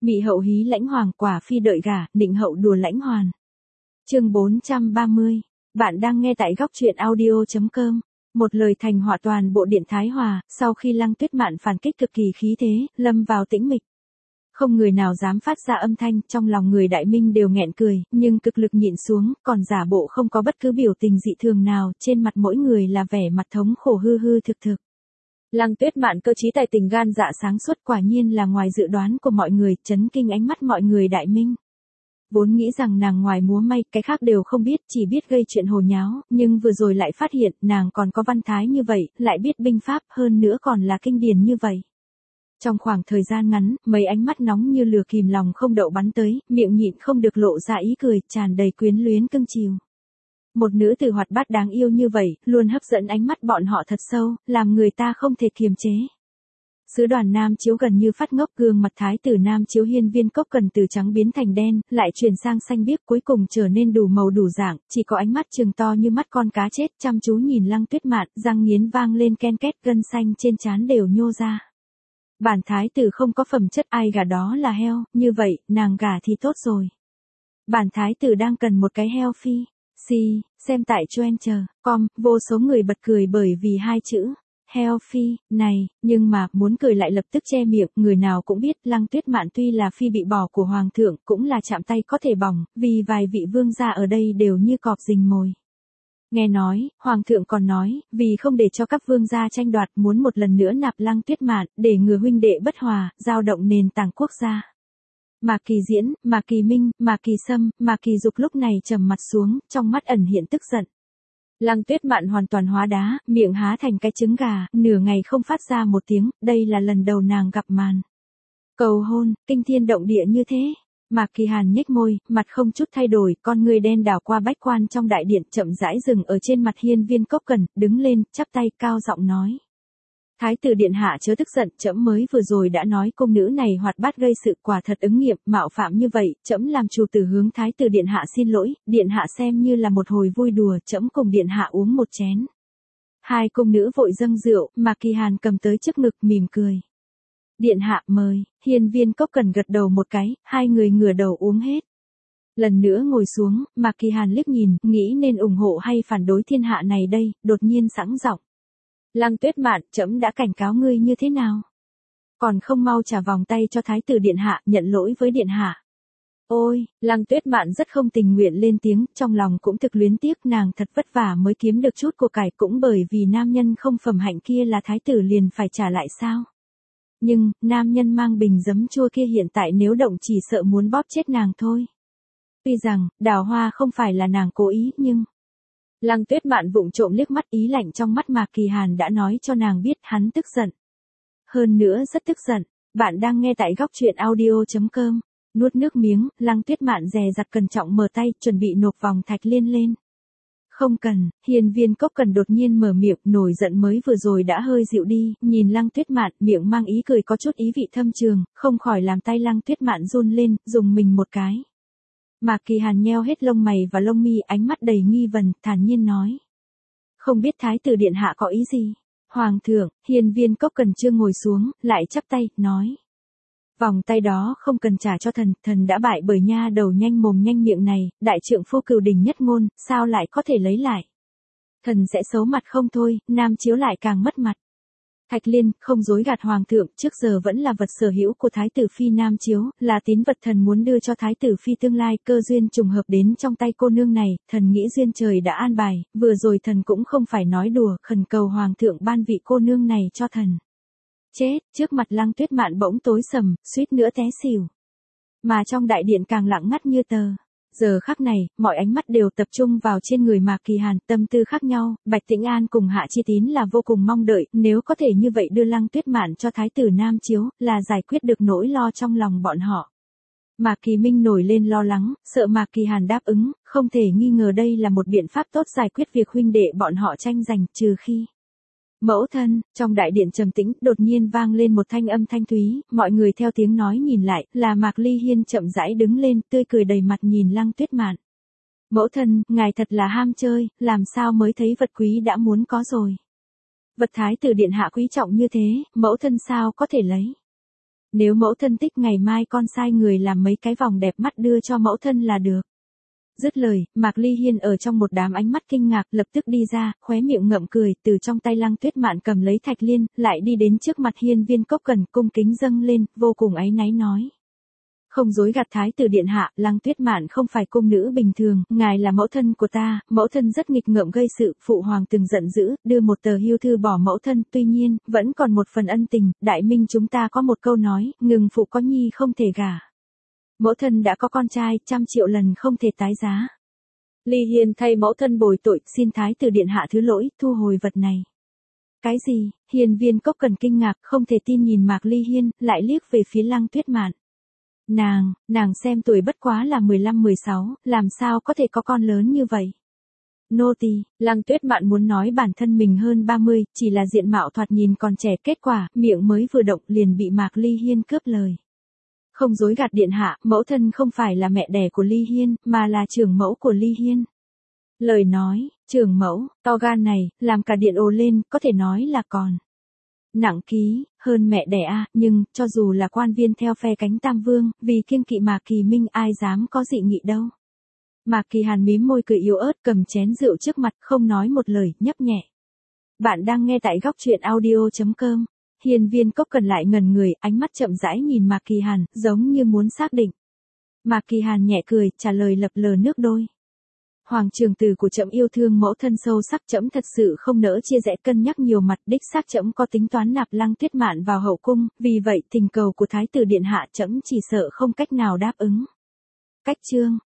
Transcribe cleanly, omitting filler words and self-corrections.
Mị hậu hí lãnh hoàng, quả phi đợi gả, định hậu đùa lãnh hoàn. Chương 430. Bạn đang nghe tại góc truyện audio.com. Một lời thành họa toàn bộ điện Thái Hòa, sau khi Lăng Tuyết Mạn phản kích cực kỳ khí thế, lâm vào tĩnh mịch. Không người nào dám phát ra âm thanh, trong lòng người đại minh đều nghẹn cười, nhưng cực lực nhịn xuống, còn giả bộ không có bất cứ biểu tình dị thường nào, trên mặt mỗi người là vẻ mặt thống khổ hư hư thực thực. Lăng Tuyết Mạn cơ trí tài tình gan dạ sáng suốt, quả nhiên là ngoài dự đoán của mọi người, chấn kinh ánh mắt mọi người đại minh. Vốn nghĩ rằng nàng ngoài múa may, cái khác đều không biết, chỉ biết gây chuyện hồ nháo, nhưng vừa rồi lại phát hiện, nàng còn có văn thái như vậy, lại biết binh pháp, hơn nữa còn là kinh điển như vậy. Trong khoảng thời gian ngắn, mấy ánh mắt nóng như lửa kìm lòng không đậu bắn tới, miệng nhịn không được lộ ra ý cười, tràn đầy quyến luyến cưng chiều. Một nữ tử hoạt bát đáng yêu như vậy, luôn hấp dẫn ánh mắt bọn họ thật sâu, làm người ta không thể kiềm chế. Sứ đoàn Nam Chiếu gần như phát ngốc, gương mặt thái tử Nam Chiếu Hiên Viên Cốc Cần từ trắng biến thành đen, lại chuyển sang xanh biếc, cuối cùng trở nên đủ màu đủ dạng, chỉ có ánh mắt trừng to như mắt con cá chết, chăm chú nhìn Lăng Tuyết Mạn, răng nghiến vang lên ken két, gân xanh trên trán đều nhô ra. Bản thái tử không có phẩm chất, ai gả đó là heo, như vậy, nàng gả thì tốt rồi. Bản thái tử đang cần một cái heo phi. Xem tại Twitter.com, vô số người bật cười bởi vì hai chữ heo phi này, nhưng mà muốn cười lại lập tức che miệng, người nào cũng biết Lăng Tuyết Mạn tuy là phi bị bỏ của hoàng thượng, cũng là chạm tay có thể bỏng, vì vài vị vương gia ở đây đều như cọp rình mồi. Nghe nói, hoàng thượng còn nói, vì không để cho các vương gia tranh đoạt, muốn một lần nữa nạp Lăng Tuyết Mạn, để ngừa huynh đệ bất hòa, giao động nền tảng quốc gia. Mạc Kỳ Diễn, Mạc Kỳ Minh, Mạc Kỳ Sâm, Mạc Kỳ Dục lúc này trầm mặt xuống, trong mắt ẩn hiện tức giận. Lăng Tuyết Mạn hoàn toàn hóa đá, miệng há thành cái trứng gà, nửa ngày không phát ra một tiếng, đây là lần đầu nàng gặp màn cầu hôn, kinh thiên động địa như thế. Mạc Kỳ Hàn nhếch môi, mặt không chút thay đổi, con người đen đảo qua bách quan trong đại điện, chậm rãi dừng ở trên mặt Hiên Viên Cốc Cần, đứng lên, chắp tay, cao giọng nói. Thái tử điện hạ chớ tức giận, trẫm mới vừa rồi đã nói cung nữ này hoạt bát gây sự, quả thật ứng nghiệm, mạo phạm như vậy, trẫm làm chủ tử hướng thái tử điện hạ xin lỗi, điện hạ xem như là một hồi vui đùa, trẫm cùng điện hạ uống một chén. Hai cung nữ vội dâng rượu, Mạc Kỳ Hàn cầm tới trước ngực mỉm cười. Điện hạ mời, Hiên Viên Cốc Cần gật đầu một cái, hai người ngửa đầu uống hết. Lần nữa ngồi xuống, Mạc Kỳ Hàn liếc nhìn, nghĩ nên ủng hộ hay phản đối thiên hạ này đây, đột nhiên sẵn giọng. Lăng Tuyết Mạn, trẫm đã cảnh cáo ngươi như thế nào? Còn không mau trả vòng tay cho thái tử điện hạ, nhận lỗi với điện hạ. Ôi, Lăng Tuyết Mạn rất không tình nguyện lên tiếng, trong lòng cũng thực luyến tiếc, nàng thật vất vả mới kiếm được chút của cải, cũng bởi vì nam nhân không phẩm hạnh kia là thái tử liền phải trả lại sao? Nhưng, nam nhân mang bình giấm chua kia hiện tại nếu động chỉ sợ muốn bóp chết nàng thôi. Tuy rằng, Đào Hoa không phải là nàng cố ý, nhưng... Lăng Tuyết Mạn vụng trộm liếc mắt, ý lạnh trong mắt Mạc Kỳ Hàn đã nói cho nàng biết hắn tức giận. Hơn nữa rất tức giận. Bạn đang nghe tại góc truyện audio.com. Nuốt nước miếng, Lăng Tuyết Mạn dè dặt cẩn trọng mở tay, chuẩn bị nộp vòng thạch liên lên. Không cần, Hiên Viên Cốc Cần đột nhiên mở miệng, nổi giận mới vừa rồi đã hơi dịu đi, nhìn Lăng Tuyết Mạn, miệng mang ý cười có chút ý vị thâm trường, không khỏi làm tay Lăng Tuyết Mạn run lên, dùng mình một cái. Mạc Kỳ Hàn nheo hết lông mày và lông mi, ánh mắt đầy nghi vấn, thản nhiên nói. Không biết thái tử điện hạ có ý gì? Hoàng thượng, Hiên Viên Cốc Cần chưa ngồi xuống, lại chắp tay, nói. Vòng tay đó không cần trả cho thần, thần đã bại bởi nha đầu nhanh mồm nhanh miệng này, đại trượng phu cửu đình nhất ngôn, sao lại có thể lấy lại? Thần sẽ xấu mặt không thôi, Nam Chiếu lại càng mất mặt. Thạch Liên, không dối gạt hoàng thượng, trước giờ vẫn là vật sở hữu của thái tử phi Nam Chiếu, là tín vật thần muốn đưa cho thái tử phi tương lai, cơ duyên trùng hợp đến trong tay cô nương này, thần nghĩ duyên trời đã an bài, vừa rồi thần cũng không phải nói đùa, khẩn cầu hoàng thượng ban vị cô nương này cho thần. Chết, trước mặt Lăng Tuyết Mạn bỗng tối sầm, suýt nữa té xỉu. Mà trong đại điện càng lặng ngắt như tờ. Giờ khắc này, mọi ánh mắt đều tập trung vào trên người Mạc Kỳ Hàn, tâm tư khác nhau, Bạch Tĩnh An cùng Hạ Chi Tín là vô cùng mong đợi, nếu có thể như vậy đưa Lăng Tuyết Mạn cho thái tử Nam Chiếu, là giải quyết được nỗi lo trong lòng bọn họ. Mạc Kỳ Minh nổi lên lo lắng, sợ Mạc Kỳ Hàn đáp ứng, không thể nghi ngờ đây là một biện pháp tốt giải quyết việc huynh đệ bọn họ tranh giành, trừ khi. Mẫu thân, trong đại điện trầm tĩnh, đột nhiên vang lên một thanh âm thanh thúy, mọi người theo tiếng nói nhìn lại, là Mạc Ly Hiên chậm rãi đứng lên, tươi cười đầy mặt nhìn Lăng Tuyết Mạn. Mẫu thân, ngài thật là ham chơi, làm sao mới thấy vật quý đã muốn có rồi. Vật thái tử điện hạ quý trọng như thế, mẫu thân sao có thể lấy. Nếu mẫu thân thích ngày mai con sai người làm mấy cái vòng đẹp mắt đưa cho mẫu thân là được. Dứt lời, Mạc Ly Hiên ở trong một đám ánh mắt kinh ngạc lập tức đi ra, khóe miệng ngậm cười, từ trong tay Lăng Tuyết Mạn cầm lấy thạch liên, lại đi đến trước mặt Hiên Viên Cốc Cần cung kính dâng lên, vô cùng áy náy nói. Không dối gạt thái tử điện hạ, Lăng Tuyết Mạn không phải cung nữ bình thường, ngài là mẫu thân của ta, mẫu thân rất nghịch ngợm gây sự, phụ hoàng từng giận dữ, đưa một tờ hưu thư bỏ mẫu thân, tuy nhiên, vẫn còn một phần ân tình, đại minh chúng ta có một câu nói, ngừng phụ có nhi không thể gả. Mẫu thân đã có con trai, 100 triệu lần không thể tái giá. Ly Hiên thay mẫu thân bồi tội, xin thái tử điện hạ thứ lỗi, thu hồi vật này. Cái gì? Hiên Viên Cốc Cần kinh ngạc, không thể tin nhìn Mạc Ly Hiên, lại liếc về phía Lăng Tuyết Mạn. Nàng xem tuổi bất quá là 15-16, làm sao có thể có con lớn như vậy? Nô tỳ, Lăng Tuyết Mạn muốn nói bản thân mình hơn 30, chỉ là diện mạo thoạt nhìn còn trẻ, kết quả, miệng mới vừa động liền bị Mạc Ly Hiên cướp lời. Không dối gạt điện hạ, mẫu thân không phải là mẹ đẻ của Ly Hiên, mà là trưởng mẫu của Ly Hiên. Lời nói, trưởng mẫu, to gan này, làm cả điện ồ lên, có thể nói là còn nặng ký, hơn mẹ đẻ a, nhưng, cho dù là quan viên theo phe cánh Tam Vương, vì kiêng kỵ Mạc Kỳ Minh ai dám có dị nghị đâu. Mạc Kỳ Hàn mím môi cười yếu ớt cầm chén rượu trước mặt không nói một lời, nhấp nhẹ. Bạn đang nghe tại góc truyện audio.com. Hiên Viên Cốc Cần lại ngần người, ánh mắt chậm rãi nhìn Mạc Kỳ Hàn, giống như muốn xác định. Mạc Kỳ Hàn nhẹ cười, trả lời lập lờ nước đôi. Hoàng trưởng tử của trẫm yêu thương mẫu thân sâu sắc, trẫm thật sự không nỡ chia rẽ, cân nhắc nhiều mặt, đích xác trẫm có tính toán nạp Lăng Tuyết Mạn vào hậu cung, vì vậy tình cầu của thái tử điện hạ trẫm chỉ sợ không cách nào đáp ứng. Cách chương